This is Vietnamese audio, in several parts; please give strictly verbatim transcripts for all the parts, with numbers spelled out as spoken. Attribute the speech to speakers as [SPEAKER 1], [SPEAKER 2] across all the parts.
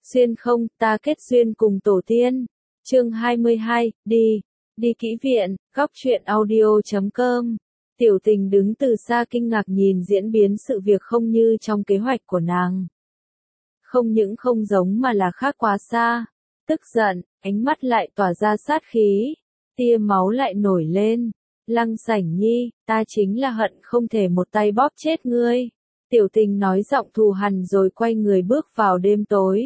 [SPEAKER 1] Xuyên không, ta kết duyên cùng tổ tiên. Chương hai mươi hai, đi, đi kỹ viện, góc truyện audio chấm com. Tiểu Tình đứng từ xa kinh ngạc nhìn diễn biến sự việc không như trong kế hoạch của nàng. Không những không giống mà là khác quá xa. Tức giận, ánh mắt lại tỏa ra sát khí. Tia máu lại nổi lên. Lăng Sảnh Nhi, ta chính là hận không thể một tay bóp chết ngươi. Tiểu Tình nói giọng thù hằn rồi quay người bước vào đêm tối.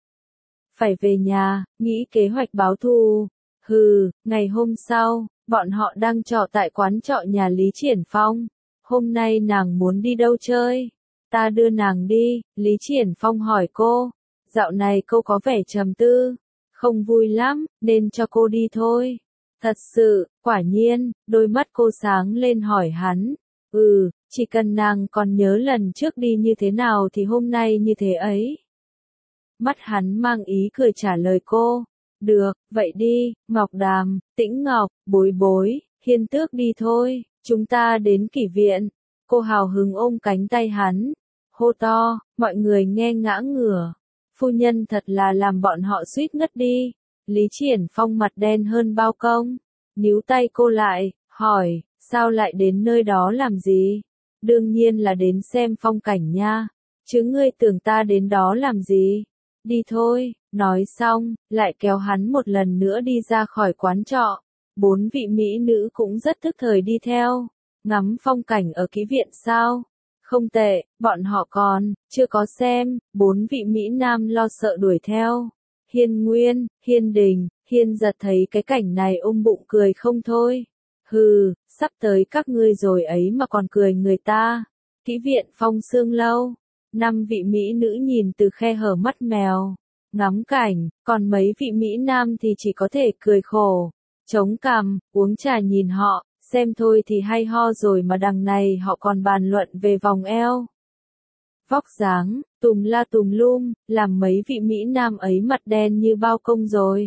[SPEAKER 1] Phải về nhà, nghĩ kế hoạch báo thù. Hừ, ngày hôm sau, bọn họ đang trọ tại quán trọ nhà Lý Triển Phong. Hôm nay nàng muốn đi đâu chơi? Ta đưa nàng đi, Lý Triển Phong hỏi cô. Dạo này cô có vẻ trầm tư. Không vui lắm, nên cho cô đi thôi. Thật sự, quả nhiên, đôi mắt cô sáng lên hỏi hắn. Ừ, chỉ cần nàng còn nhớ lần trước đi như thế nào thì hôm nay như thế ấy. Mắt hắn mang ý cười trả lời cô. Được, vậy đi, Ngọc Đàm, Tĩnh Ngọc, Bối Bối, Hiên Tước đi thôi, chúng ta đến kỷ viện. Cô hào hứng ôm cánh tay hắn, hô to, mọi người nghe ngã ngửa. Phu nhân thật là làm bọn họ suýt ngất đi. Lý Triển Phong mặt đen hơn bao công, níu tay cô lại, hỏi, sao lại đến nơi đó làm gì? Đương nhiên là đến xem phong cảnh nha, chứ ngươi tưởng ta đến đó làm gì? Đi thôi, nói xong, lại kéo hắn một lần nữa đi ra khỏi quán trọ. Bốn vị mỹ nữ cũng rất thức thời đi theo. Ngắm phong cảnh ở kỹ viện sao? Không tệ, bọn họ còn, chưa có xem. Bốn vị mỹ nam lo sợ đuổi theo. Hiên Nguyên, Hiên Đình, Hiên Giật thấy cái cảnh này ôm bụng cười không thôi. Hừ, sắp tới các ngươi rồi ấy mà còn cười người ta. Kỹ viện Phong Sương Lâu. Năm vị mỹ nữ nhìn từ khe hở mắt mèo, ngắm cảnh, còn mấy vị mỹ nam thì chỉ có thể cười khổ, chống cằm, uống trà nhìn họ, xem thôi thì hay ho rồi mà đằng này họ còn bàn luận về vòng eo. Vóc dáng, tùm la tùm lum, làm mấy vị mỹ nam ấy mặt đen như bao công rồi.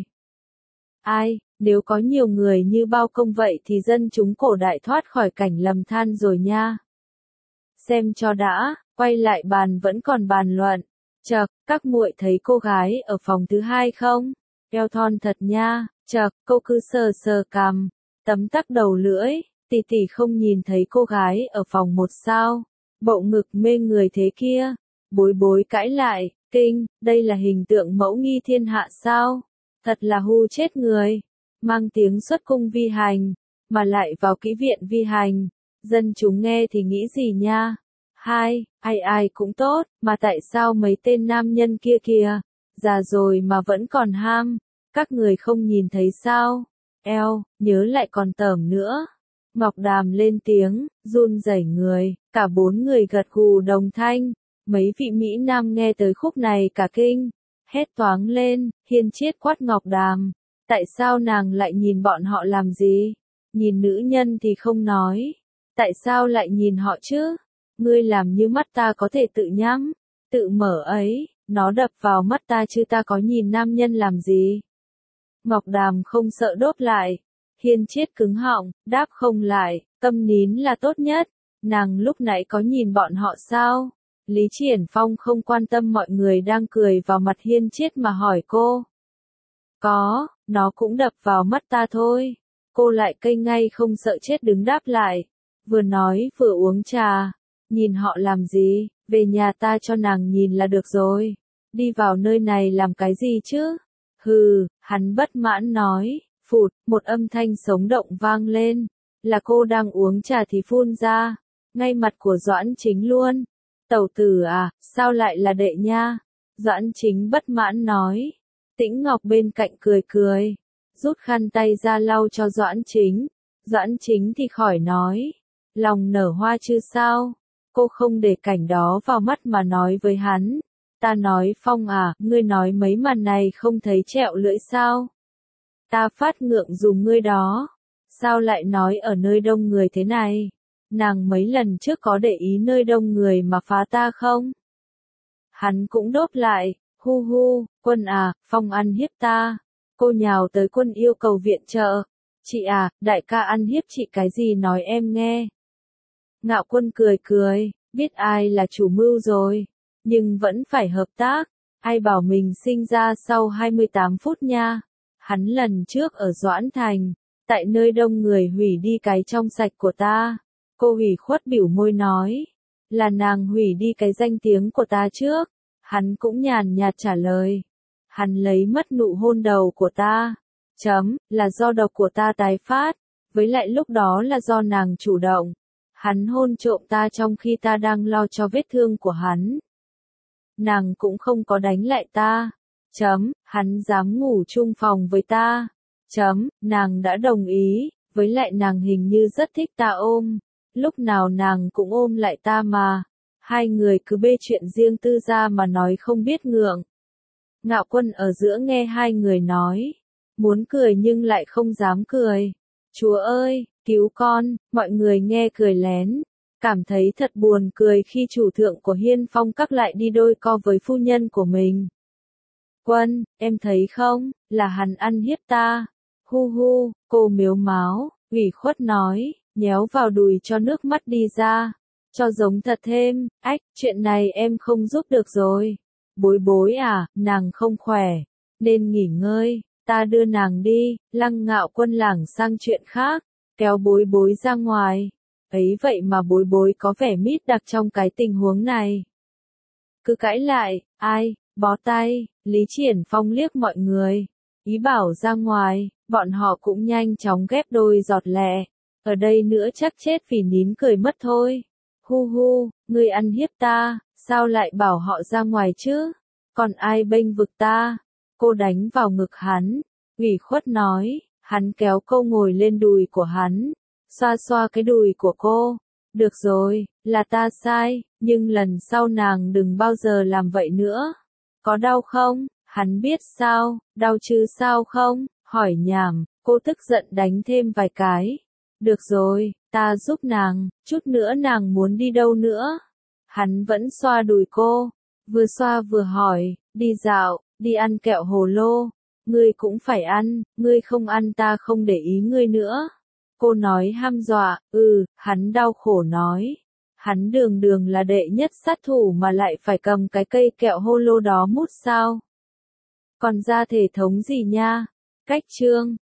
[SPEAKER 1] Ai, nếu có nhiều người như bao công vậy thì dân chúng cổ đại thoát khỏi cảnh lầm than rồi nha. Xem cho đã. Quay lại bàn vẫn còn bàn luận. Chậc, các muội thấy cô gái ở phòng thứ hai không? Eo thon thật nha. Chậc, cô cứ sờ sờ cằm, tấm tắc đầu lưỡi. Tỷ tỷ không nhìn thấy cô gái ở phòng một sao? Bộ ngực mê người thế kia. Bối Bối cãi lại, kinh, đây là hình tượng mẫu nghi thiên hạ sao? Thật là hu chết người. Mang tiếng xuất cung vi hành, mà lại vào kỹ viện vi hành. Dân chúng nghe thì nghĩ gì nha? Hai, ai ai cũng tốt, mà tại sao mấy tên nam nhân kia kìa, già rồi mà vẫn còn ham, các người không nhìn thấy sao? Eo, nhớ lại còn tởm nữa. Ngọc Đàm lên tiếng, run rẩy người, cả bốn người gật gù đồng thanh. Mấy vị mỹ nam nghe tới khúc này cả kinh, hét toáng lên, Hiên Chiết quát Ngọc Đàm, tại sao nàng lại nhìn bọn họ làm gì? Nhìn nữ nhân thì không nói, tại sao lại nhìn họ chứ? Ngươi làm như mắt ta có thể tự nhắm, tự mở ấy, nó đập vào mắt ta chứ ta có nhìn nam nhân làm gì. Ngọc Đàm không sợ đốt lại, Hiên Chiết cứng họng, đáp không lại, câm nín là tốt nhất, nàng lúc nãy có nhìn bọn họ sao? Lý Triển Phong không quan tâm mọi người đang cười vào mặt Hiên Chiết mà hỏi cô. Có, nó cũng đập vào mắt ta thôi. Cô lại cây ngay không sợ chết đứng đáp lại, vừa nói vừa uống trà. Nhìn họ làm gì, về nhà ta cho nàng nhìn là được rồi. Đi vào nơi này làm cái gì chứ? Hừ, hắn bất mãn nói, phụt, một âm thanh sống động vang lên. Là cô đang uống trà thì phun ra, ngay mặt của Doãn Chính luôn. Tẩu tử à, sao lại là đệ nha? Doãn Chính bất mãn nói. Tĩnh Ngọc bên cạnh cười cười, rút khăn tay ra lau cho Doãn Chính. Doãn Chính thì khỏi nói, lòng nở hoa chứ sao? Cô không để cảnh đó vào mắt mà nói với hắn. Ta nói Phong à, ngươi nói mấy màn này không thấy trẹo lưỡi sao? Ta phát ngượng dùng ngươi đó. Sao lại nói ở nơi đông người thế này? Nàng mấy lần trước có để ý nơi đông người mà phá ta không? Hắn cũng đốt lại, hu hu, Quân à, Phong ăn hiếp ta. Cô nhào tới Quân yêu cầu viện trợ. Chị à, đại ca ăn hiếp chị cái gì nói em nghe. Ngạo Quân cười cười, biết ai là chủ mưu rồi, nhưng vẫn phải hợp tác. Ai bảo mình sinh ra sau hai mươi tám phút nha. Hắn lần trước ở Doãn Thành, tại nơi đông người hủy đi cái trong sạch của ta. Cô hủy khuất bĩu môi nói, là nàng hủy đi cái danh tiếng của ta trước. Hắn cũng nhàn nhạt trả lời, hắn lấy mất nụ hôn đầu của ta. Chấm, là do độc của ta tái phát, với lại lúc đó là do nàng chủ động. Hắn hôn trộm ta trong khi ta đang lo cho vết thương của hắn. Nàng cũng không có đánh lại ta. Chấm, hắn dám ngủ chung phòng với ta. Chấm, nàng đã đồng ý, với lại nàng hình như rất thích ta ôm. Lúc nào nàng cũng ôm lại ta mà. Hai người cứ bê chuyện riêng tư ra mà nói không biết ngượng. Ngạo Quân ở giữa nghe hai người nói, muốn cười nhưng lại không dám cười. Chúa ơi, cứu con, mọi người nghe cười lén. Cảm thấy thật buồn cười khi chủ thượng của Hiên Phong Các lại đi đôi co với phu nhân của mình. Quân, em thấy không, là hắn ăn hiếp ta. Hu hu, cô mếu máo, ủy khuất nói, nhéo vào đùi cho nước mắt đi ra. Cho giống thật thêm, ách, chuyện này em không giúp được rồi. Bối bối à, nàng không khỏe, nên nghỉ ngơi, ta đưa nàng đi. Lăng Ngạo Quân lảng sang chuyện khác, kéo bối bối ra ngoài. Ấy vậy mà bối bối có vẻ mít đặc trong cái tình huống này. Cứ cãi lại, ai, bó tay, Lý Triển Phong liếc mọi người, ý bảo ra ngoài, bọn họ cũng nhanh chóng ghép đôi giọt lẹ. Ở đây nữa chắc chết vì nín cười mất thôi. Hu hu, ngươi ăn hiếp ta, sao lại bảo họ ra ngoài chứ? Còn ai bênh vực ta? Cô đánh vào ngực hắn, ủy khuất nói, hắn kéo cô ngồi lên đùi của hắn, xoa xoa cái đùi của cô. Được rồi, là ta sai, nhưng lần sau nàng đừng bao giờ làm vậy nữa. Có đau không? Hắn biết sao, đau chứ sao không? Hỏi nhảm, cô tức giận đánh thêm vài cái. Được rồi, ta giúp nàng, chút nữa nàng muốn đi đâu nữa? Hắn vẫn xoa đùi cô, vừa xoa vừa hỏi, đi dạo, đi ăn kẹo hồ lô. Ngươi cũng phải ăn, ngươi không ăn ta không để ý ngươi nữa. Cô nói hăm dọa, ừ, hắn đau khổ nói. Hắn đường đường là đệ nhất sát thủ mà lại phải cầm cái cây kẹo hô lô đó mút sao? Còn ra thể thống gì nha? Cách chương